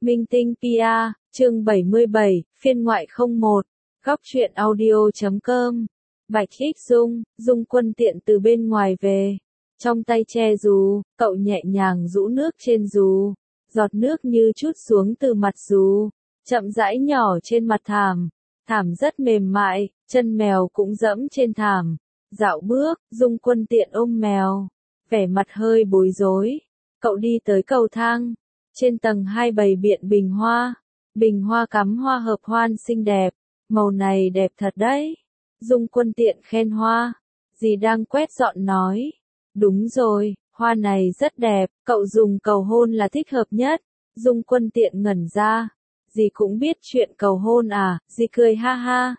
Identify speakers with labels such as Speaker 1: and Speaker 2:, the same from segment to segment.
Speaker 1: Minh Tinh PR, chương 77, phiên ngoại 01, góc truyện audio.com. Bạch Hích Dung, Dung Quân tiện từ bên ngoài về. Trong tay che dù, cậu nhẹ nhàng rũ nước trên dù. Giọt nước như chút xuống từ mặt dù. Chậm rãi nhỏ trên mặt thảm. Thảm rất mềm mại, chân mèo cũng dẫm trên thảm. Dạo bước, Dung Quân tiện ôm mèo. Vẻ mặt hơi bối rối. Cậu đi tới cầu thang. Trên tầng 2 bày biện bình hoa. Bình hoa cắm hoa hợp hoan xinh đẹp. Màu này đẹp thật đấy. Dung Quân tiện khen hoa. Dì đang quét dọn nói. Đúng rồi, hoa này rất đẹp, cậu dùng cầu hôn là thích hợp nhất. Dung Quân tiện ngẩn ra. Dì cũng biết chuyện cầu hôn à, dì cười ha ha.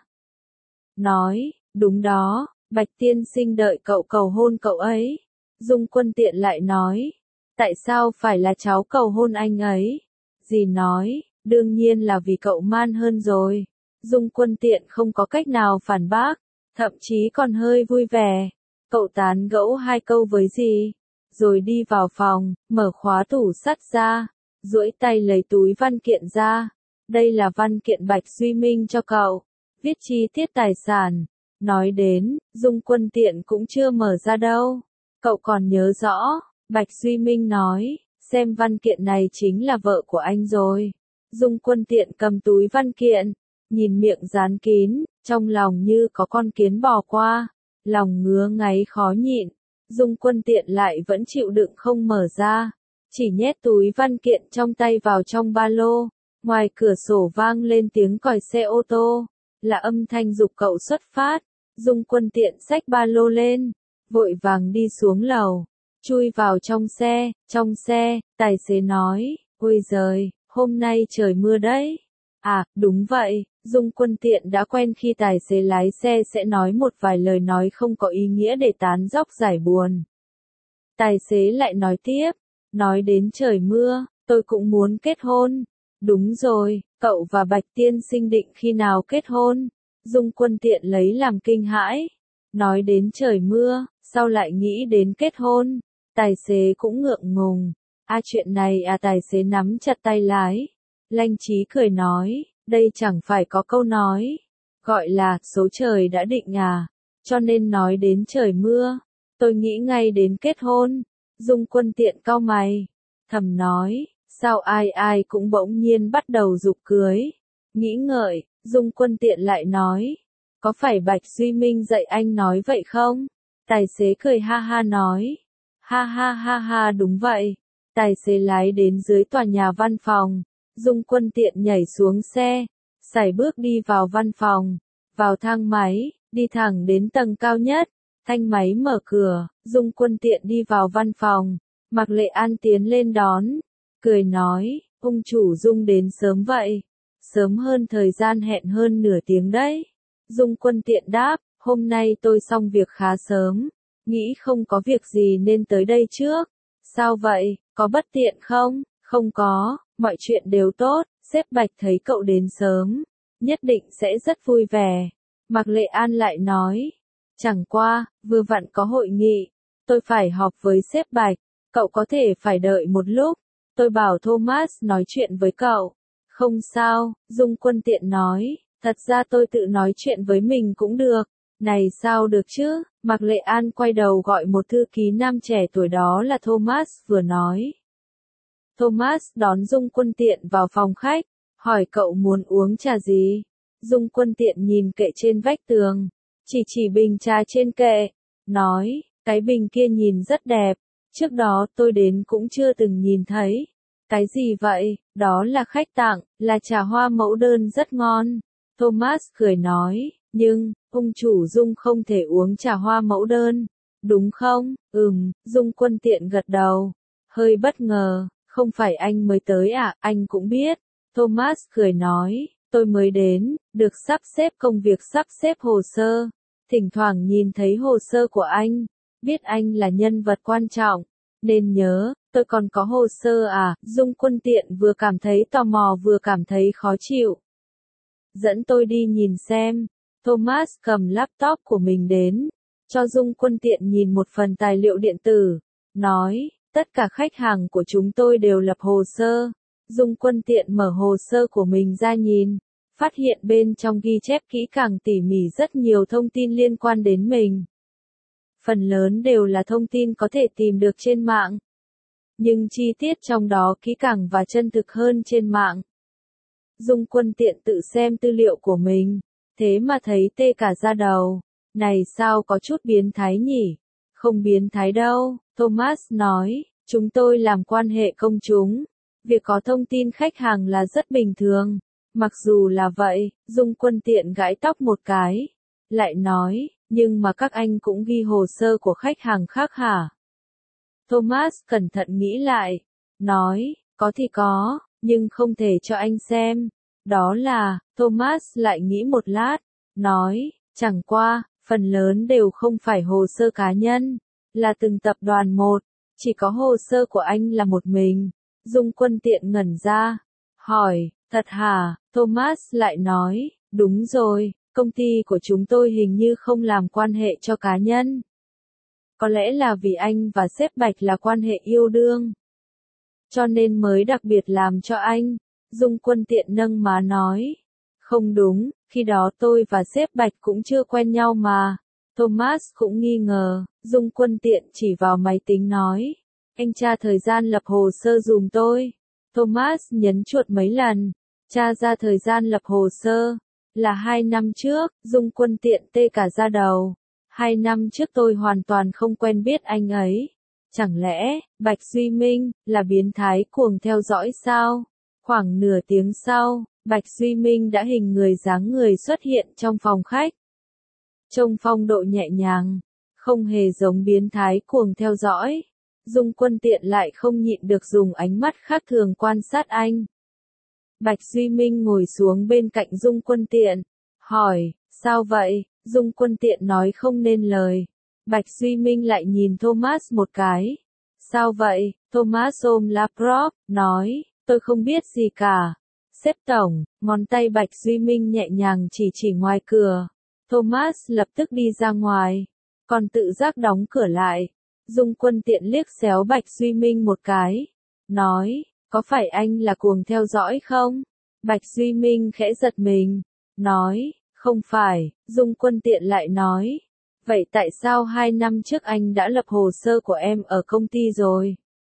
Speaker 1: Nói, đúng đó, Bạch tiên sinh đợi cậu cầu hôn cậu ấy. Dung Quân tiện lại nói. Tại sao phải là cháu cầu hôn anh ấy? Dì nói, đương nhiên là vì cậu man hơn rồi. Dung Quân tiện không có cách nào phản bác, thậm chí còn hơi vui vẻ. Cậu tán gẫu 2 câu với dì, rồi đi vào phòng, mở khóa tủ sắt ra, duỗi tay lấy túi văn kiện ra. Đây là văn kiện Bạch Duy Minh cho cậu, viết chi tiết tài sản. Nói đến, Dung Quân tiện cũng chưa mở ra đâu. Cậu còn nhớ rõ. Bạch Duy Minh nói, xem văn kiện này chính là vợ của anh rồi. Dung Quân tiện cầm túi văn kiện, nhìn miệng dán kín, trong lòng như có con kiến bò qua, lòng ngứa ngáy khó nhịn. Dung Quân tiện lại vẫn chịu đựng không mở ra, chỉ nhét túi văn kiện trong tay vào trong ba lô. Ngoài cửa sổ vang lên tiếng còi xe ô tô, là âm thanh giục cậu xuất phát. Dung Quân tiện xách ba lô lên, vội vàng đi xuống lầu. Chui vào trong xe, tài xế nói, ôi giời, hôm nay trời mưa đấy. À, đúng vậy, Dung Quân tiện đã quen khi tài xế lái xe sẽ nói một vài lời nói không có ý nghĩa để tán dóc giải buồn. Tài xế lại nói tiếp, nói đến trời mưa, tôi cũng muốn kết hôn. Đúng rồi, cậu và Bạch tiên sinh định khi nào kết hôn? Dung Quân tiện lấy làm kinh hãi. Nói đến trời mưa, sao lại nghĩ đến kết hôn? Tài xế cũng ngượng ngùng. Chuyện này tài xế nắm chặt tay lái. Lanh Chí cười nói, đây chẳng phải có câu nói, gọi là số trời đã định à, cho nên nói đến trời mưa, tôi nghĩ ngay đến kết hôn. Dung Quân tiện cau mày, thầm nói, sao ai cũng bỗng nhiên bắt đầu giục cưới. Nghĩ ngợi, Dung Quân tiện lại nói, có phải Bạch Duy Minh dạy anh nói vậy không? Tài xế cười ha ha nói, ha ha ha ha đúng vậy. Tài xế lái đến dưới tòa nhà văn phòng. Dung Quân tiện nhảy xuống xe, sải bước đi vào văn phòng, vào thang máy, đi thẳng đến tầng cao nhất. Thanh máy mở cửa, Dung Quân tiện đi vào văn phòng. Mạc Lệ An tiến lên đón, cười nói, ông chủ Dung đến sớm vậy, sớm hơn thời gian hẹn hơn nửa tiếng đấy. Dung Quân tiện đáp, hôm nay tôi xong việc khá sớm, nghĩ không có việc gì nên tới đây trước. Sao vậy, có bất tiện không? Không có, mọi chuyện đều tốt, sếp Bạch thấy cậu đến sớm, nhất định sẽ rất vui vẻ. Mạc Lệ An lại nói, chẳng qua, vừa vặn có hội nghị, tôi phải họp với sếp Bạch, cậu có thể phải đợi một lúc, tôi bảo Thomas nói chuyện với cậu. Không sao, Dung Quân tiện nói, thật ra tôi tự nói chuyện với mình cũng được. Này sao được chứ? Mạc Lệ An quay đầu gọi một thư ký nam trẻ tuổi đó là Thomas vừa nói. Thomas đón Dung Quân tiện vào phòng khách, hỏi cậu muốn uống trà gì? Dung Quân tiện nhìn kệ trên vách tường, chỉ bình trà trên kệ, nói, cái bình kia nhìn rất đẹp, trước đó tôi đến cũng chưa từng nhìn thấy. Cái gì vậy? Đó là khách tặng, là trà hoa mẫu đơn rất ngon. Thomas cười nói, nhưng, ông chủ Dung không thể uống trà hoa mẫu đơn, đúng không? Dung Quân tiện gật đầu, hơi bất ngờ, không phải anh mới tới à, anh cũng biết. Thomas cười nói, tôi mới đến, được sắp xếp công việc sắp xếp hồ sơ, thỉnh thoảng nhìn thấy hồ sơ của anh, biết anh là nhân vật quan trọng, nên nhớ, tôi còn có hồ sơ à. Dung Quân tiện vừa cảm thấy tò mò vừa cảm thấy khó chịu. Dẫn tôi đi nhìn xem. Thomas cầm laptop của mình đến, cho Dung Quân tiện nhìn một phần tài liệu điện tử, nói, tất cả khách hàng của chúng tôi đều lập hồ sơ, Dung Quân tiện mở hồ sơ của mình ra nhìn, phát hiện bên trong ghi chép kỹ càng tỉ mỉ rất nhiều thông tin liên quan đến mình. Phần lớn đều là thông tin có thể tìm được trên mạng, nhưng chi tiết trong đó kỹ càng và chân thực hơn trên mạng. Dung Quân tiện tự xem tư liệu của mình, thế mà thấy tê cả da đầu. Này sao có chút biến thái nhỉ? Không biến thái đâu, Thomas nói, chúng tôi làm quan hệ công chúng. Việc có thông tin khách hàng là rất bình thường. Mặc dù là vậy, Dung Quân tiện gãi tóc một cái. Lại nói, nhưng mà các anh cũng ghi hồ sơ của khách hàng khác hả? Thomas cẩn thận nghĩ lại, nói, có thì có, nhưng không thể cho anh xem. Đó là, Thomas lại nghĩ một lát, nói, chẳng qua, phần lớn đều không phải hồ sơ cá nhân, là từng tập đoàn một, chỉ có hồ sơ của anh là một mình. Dung Quân tiện ngẩn ra, hỏi, thật hả? Thomas lại nói, đúng rồi, công ty của chúng tôi hình như không làm quan hệ cho cá nhân. Có lẽ là vì anh và sếp Bạch là quan hệ yêu đương, cho nên mới đặc biệt làm cho anh. Dung Quân tiện nâng má nói, không đúng, khi đó tôi và sếp Bạch cũng chưa quen nhau mà. Thomas cũng nghi ngờ, Dung Quân tiện chỉ vào máy tính nói, anh tra thời gian lập hồ sơ dùm tôi. Thomas nhấn chuột mấy lần, tra ra thời gian lập hồ sơ, là 2 năm trước. Dung Quân tiện tê cả da đầu. 2 năm trước tôi hoàn toàn không quen biết anh ấy. Chẳng lẽ, Bạch Duy Minh, là biến thái cuồng theo dõi sao? Khoảng nửa tiếng sau, Bạch Duy Minh đã hình người dáng người xuất hiện trong phòng khách. Trông phong độ nhẹ nhàng, không hề giống biến thái cuồng theo dõi. Dung Quân tiện lại không nhịn được dùng ánh mắt khác thường quan sát anh. Bạch Duy Minh ngồi xuống bên cạnh Dung Quân tiện, hỏi, sao vậy? Dung Quân tiện nói không nên lời. Bạch Duy Minh lại nhìn Thomas một cái. Sao vậy? Thomas ôm laptop, nói, tôi không biết gì cả. Sếp tổng, ngón tay Bạch Duy Minh nhẹ nhàng chỉ ngoài cửa. Thomas lập tức đi ra ngoài, còn tự giác đóng cửa lại. Dung Quân tiện liếc xéo Bạch Duy Minh một cái, nói, có phải anh là cuồng theo dõi không? Bạch Duy Minh khẽ giật mình, nói, không phải. Dung Quân tiện lại nói, vậy tại sao 2 năm trước anh đã lập hồ sơ của em ở công ty rồi?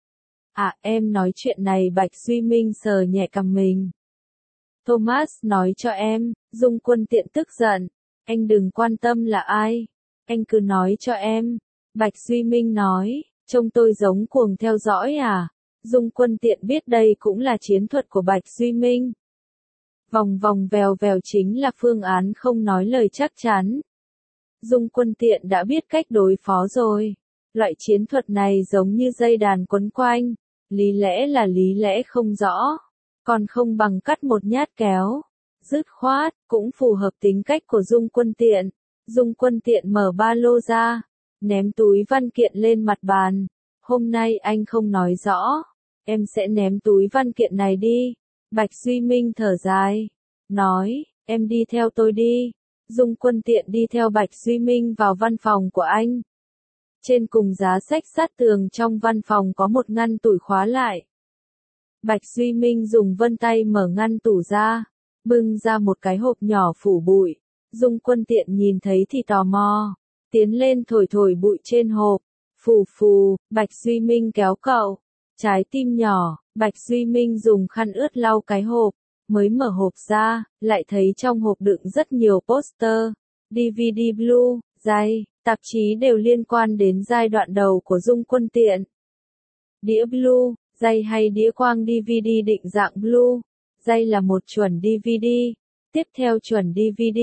Speaker 1: À, em nói chuyện này. Bạch Duy Minh sờ nhẹ cằm mình. Thomas nói cho em. Dung Quân tiện tức giận, anh đừng quan tâm là ai, anh cứ nói cho em. Bạch Duy Minh nói, trông tôi giống cuồng theo dõi à? Dung Quân tiện biết đây cũng là chiến thuật của Bạch Duy Minh. Vòng vòng vèo vèo chính là phương án không nói lời chắc chắn. Dung Quân tiện đã biết cách đối phó rồi. Loại chiến thuật này giống như dây đàn quấn quanh, lý lẽ là lý lẽ không rõ, còn không bằng cắt một nhát kéo. Dứt khoát, cũng phù hợp tính cách của Dung Quân tiện. Dung Quân tiện mở ba lô ra, ném túi văn kiện lên mặt bàn. Hôm nay anh không nói rõ, em sẽ ném túi văn kiện này đi. Bạch Duy Minh thở dài, nói, em đi theo tôi đi. Dung Quân tiện đi theo Bạch Duy Minh vào văn phòng của anh. Trên cùng giá sách sát tường trong văn phòng có một ngăn tủ khóa lại. Bạch Duy Minh dùng vân tay mở ngăn tủ ra, bưng ra một cái hộp nhỏ phủ bụi. Dung Quân tiện nhìn thấy thì tò mò, tiến lên thổi thổi bụi trên hộp. Phù phù, Bạch Duy Minh kéo cậu. Trái tim nhỏ. Bạch Duy Minh dùng khăn ướt lau cái hộp, mới mở hộp ra, lại thấy trong hộp đựng rất nhiều poster, DVD Blue, giày, tạp chí đều liên quan đến giai đoạn đầu của Dung Quân tiện. Đĩa Blue, giày hay đĩa quang DVD định dạng Blue, giày là một chuẩn DVD, tiếp theo chuẩn DVD,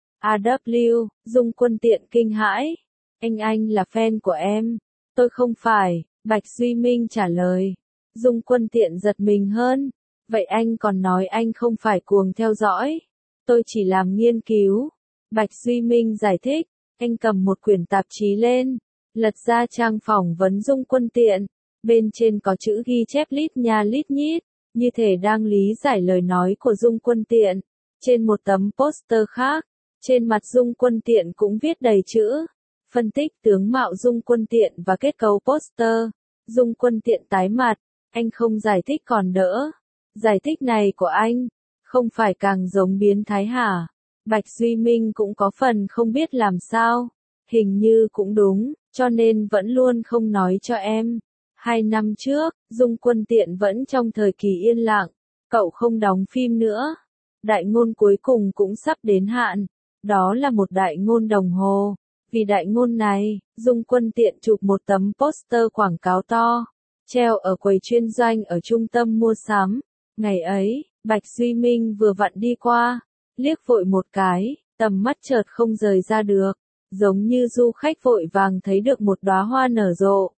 Speaker 1: AW, Dung Quân tiện kinh hãi. Anh là fan của em. Tôi không phải, Bạch Duy Minh trả lời. Dung Quân tiện giật mình hơn. Vậy anh còn nói anh không phải cuồng theo dõi. Tôi chỉ làm nghiên cứu. Bạch Duy Minh giải thích. Anh cầm một quyển tạp chí lên, lật ra trang phỏng vấn Dung Quân tiện. Bên trên có chữ ghi chép lít nha lít nhít, như thể đang lý giải lời nói của Dung Quân tiện. Trên một tấm poster khác, trên mặt Dung Quân tiện cũng viết đầy chữ. Phân tích tướng mạo Dung Quân tiện và kết cấu poster. Dung Quân tiện tái mặt. Anh không giải thích còn đỡ. Giải thích này của anh, không phải càng giống biến thái hả? Bạch Duy Minh cũng có phần không biết làm sao. Hình như cũng đúng, cho nên vẫn luôn không nói cho em. 2 năm trước, Dung Quân Tiện vẫn trong thời kỳ yên lặng, cậu không đóng phim nữa. Đại ngôn cuối cùng cũng sắp đến hạn, đó là một đại ngôn đồng hồ. Vì đại ngôn này, Dung Quân Tiện chụp một tấm poster quảng cáo to, treo ở quầy chuyên doanh ở trung tâm mua sắm. Ngày ấy, Bạch Duy Minh vừa vặn đi qua, liếc vội một cái, tầm mắt chợt không rời ra được, giống như du khách vội vàng thấy được một đóa hoa nở rộ.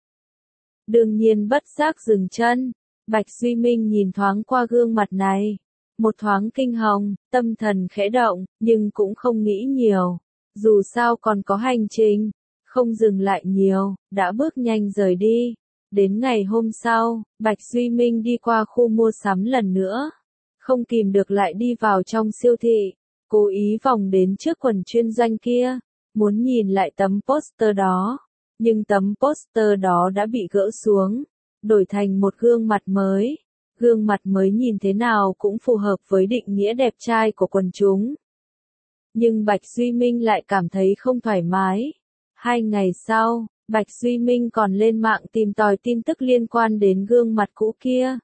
Speaker 1: Đương nhiên bất giác dừng chân, Bạch Duy Minh nhìn thoáng qua gương mặt này, một thoáng kinh hồng, tâm thần khẽ động, nhưng cũng không nghĩ nhiều, dù sao còn có hành trình, không dừng lại nhiều, đã bước nhanh rời đi. Đến ngày hôm sau, Bạch Duy Minh đi qua khu mua sắm lần nữa, không kìm được lại đi vào trong siêu thị, cố ý vòng đến trước quầy chuyên doanh kia, muốn nhìn lại tấm poster đó, nhưng tấm poster đó đã bị gỡ xuống, đổi thành một gương mặt mới. Gương mặt mới nhìn thế nào cũng phù hợp với định nghĩa đẹp trai của quần chúng. Nhưng Bạch Duy Minh lại cảm thấy không thoải mái. 2 ngày sau, Bạch Duy Minh còn lên mạng tìm tòi tin tức liên quan đến gương mặt cũ kia.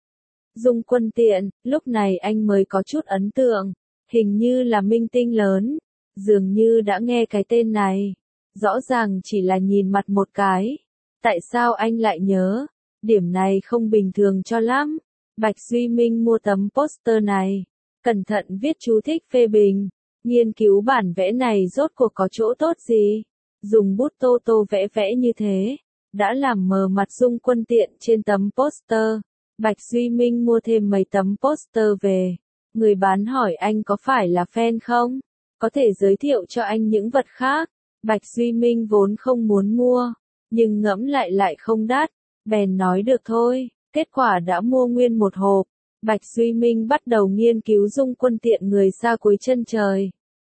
Speaker 1: Dung Quân Tiện, lúc này anh mới có chút ấn tượng, hình như là minh tinh lớn, dường như đã nghe cái tên này. Rõ ràng chỉ là nhìn mặt một cái. Tại sao anh lại nhớ? Điểm này không bình thường cho lắm. Bạch Duy Minh mua tấm poster này, cẩn thận viết chú thích phê bình, nghiên cứu bản vẽ này rốt cuộc có chỗ tốt gì. Dùng bút tô tô vẽ vẽ như thế, đã làm mờ mặt Dung Quân Tiện trên tấm poster. Bạch Duy Minh mua thêm mấy tấm poster về. Người bán hỏi anh có phải là fan không? Có thể giới thiệu cho anh những vật khác. Bạch Duy Minh vốn không muốn mua, nhưng ngẫm lại không đắt, bèn nói được thôi. Kết quả đã mua nguyên một hộp. Bạch Duy Minh bắt đầu nghiên cứu Dung Quân Tiện người xa cuối chân trời.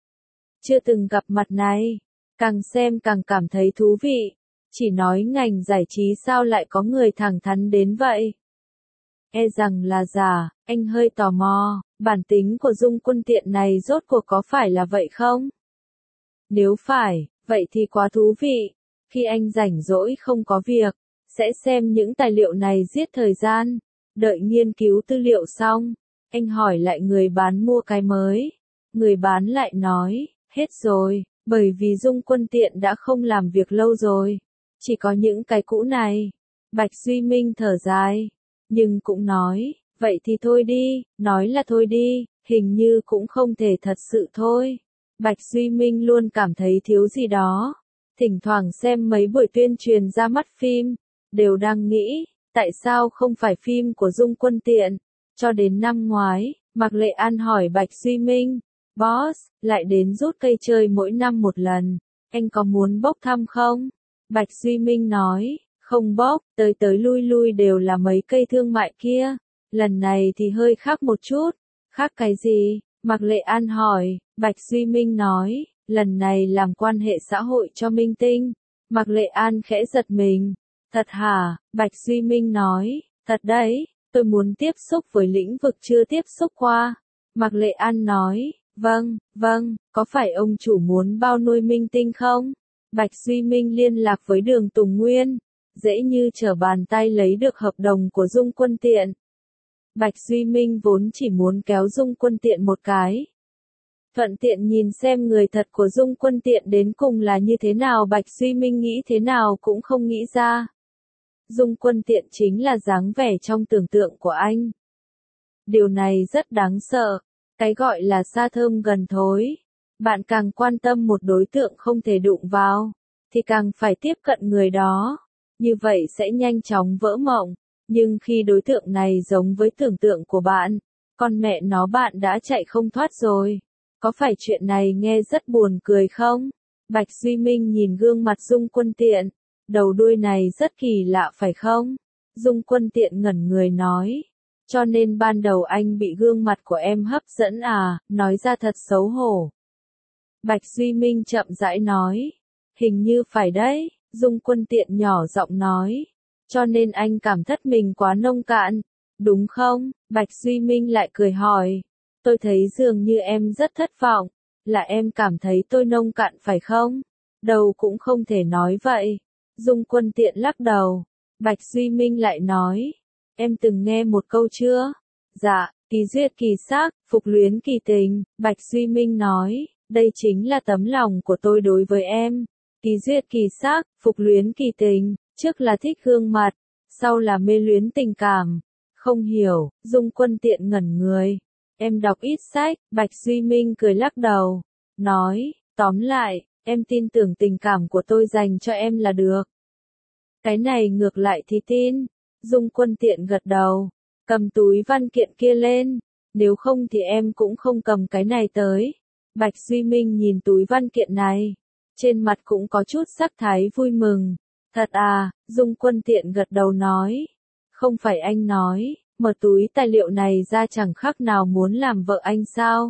Speaker 1: Chưa từng gặp mặt này, càng xem càng cảm thấy thú vị. Chỉ nói ngành giải trí sao lại có người thẳng thắn đến vậy? E rằng là giả, anh hơi tò mò, bản tính của Dung Quân Tiện này rốt cuộc có phải là vậy không? Nếu phải, vậy thì quá thú vị. Khi anh rảnh rỗi không có việc, sẽ xem những tài liệu này giết thời gian. Đợi nghiên cứu tư liệu xong, anh hỏi lại người bán mua cái mới. Người bán lại nói, hết rồi, bởi vì Dung Quân Tiện đã không làm việc lâu rồi. Chỉ có những cái cũ này. Bạch Duy Minh thở dài, nhưng cũng nói, vậy thì thôi đi, nói là thôi đi, hình như cũng không thể thật sự thôi. Bạch Duy Minh luôn cảm thấy thiếu gì đó. Thỉnh thoảng xem mấy buổi tuyên truyền ra mắt phim, đều đang nghĩ, tại sao không phải phim của Dung Quân Tiện. Cho đến năm ngoái, Mạc Lệ An hỏi Bạch Duy Minh, Boss, lại đến rút cây chơi mỗi năm một lần, anh có muốn bốc thăm không? Bạch Duy Minh nói, không bốc, tới tới lui lui đều là mấy cây thương mại kia, lần này thì hơi khác một chút. Khác cái gì? Mạc Lệ An hỏi. Bạch Duy Minh nói, lần này làm quan hệ xã hội cho minh tinh. Mạc Lệ An khẽ giật mình. Thật hả? Bạch Duy Minh nói, thật đấy, tôi muốn tiếp xúc với lĩnh vực chưa tiếp xúc qua. Mạc Lệ An nói, vâng, có phải ông chủ muốn bao nuôi minh tinh không? Bạch Duy Minh liên lạc với Đường Tùng Nguyên, dễ như trở bàn tay lấy được hợp đồng của Dung Quân Tiện. Bạch Duy Minh vốn chỉ muốn kéo Dung Quân Tiện một cái. Thuận tiện nhìn xem người thật của Dung Quân Tiện đến cùng là như thế nào. Bạch Duy Minh nghĩ thế nào cũng không nghĩ ra. Dung Quân Tiện chính là dáng vẻ trong tưởng tượng của anh. Điều này rất đáng sợ. Cái gọi là xa thơm gần thối. Bạn càng quan tâm một đối tượng không thể đụng vào, thì càng phải tiếp cận người đó. Như vậy sẽ nhanh chóng vỡ mộng. Nhưng khi đối tượng này giống với tưởng tượng của bạn, con mẹ nó bạn đã chạy không thoát rồi. Có phải chuyện này nghe rất buồn cười không? Bạch Duy Minh nhìn gương mặt Dung Quân Tiện. Đầu đuôi này rất kỳ lạ phải không? Dung Quân Tiện ngẩn người nói. Cho nên ban đầu anh bị gương mặt của em hấp dẫn à, nói ra thật xấu hổ. Bạch Duy Minh chậm rãi nói. Hình như phải đấy, Dung Quân Tiện nhỏ giọng nói. Cho nên anh cảm thất mình quá nông cạn. đúng không? Bạch Duy Minh lại cười hỏi. Tôi thấy dường như em rất thất vọng, là em cảm thấy tôi nông cạn phải không? Đâu cũng không thể nói vậy. Dung Quân Tiện lắc đầu. Bạch Duy Minh lại nói. Em từng nghe một câu chưa? Dạ, kỳ duyệt kỳ sắc, phục luyến kỳ tình. Bạch Duy Minh nói. Đây chính là tấm lòng của tôi đối với em. Kỳ duyệt kỳ sắc, phục luyến kỳ tình. Trước là thích gương mặt, sau là mê luyến tình cảm. Không hiểu, Dung Quân Tiện ngẩn người. Em đọc ít sách, Bạch Duy Minh cười lắc đầu. Nói, tóm lại, em tin tưởng tình cảm của tôi dành cho em là được. Cái này ngược lại thì tin. Dung Quân Tiện gật đầu. Cầm túi văn kiện kia lên. Nếu không thì em cũng không cầm cái này tới. Bạch Duy Minh nhìn túi văn kiện này. Trên mặt cũng có chút sắc thái vui mừng. Thật à, Dung Quân Tiện gật đầu nói. Không phải anh nói, mở túi tài liệu này ra chẳng khác nào muốn làm vợ anh sao?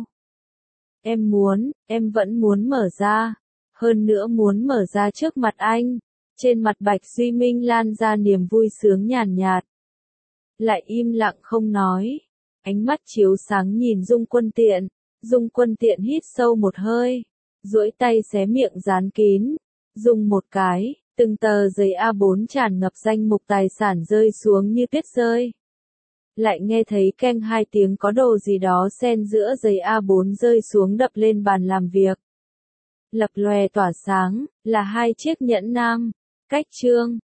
Speaker 1: Em vẫn muốn mở ra. Hơn nữa muốn mở ra trước mặt anh. Trên mặt Bạch Duy Minh lan ra niềm vui sướng nhàn nhạt. Lại im lặng không nói. Ánh mắt chiếu sáng nhìn Dung Quân Tiện. Dung Quân Tiện hít sâu một hơi. Duỗi tay xé miệng dán kín. Dùng một cái, từng tờ giấy A4 tràn ngập danh mục tài sản rơi xuống như tuyết rơi. Lại nghe thấy keng hai tiếng có đồ gì đó xen giữa giấy A4 rơi xuống đập lên bàn làm việc. Lập lòe tỏa sáng, là hai chiếc nhẫn nam. Cách chương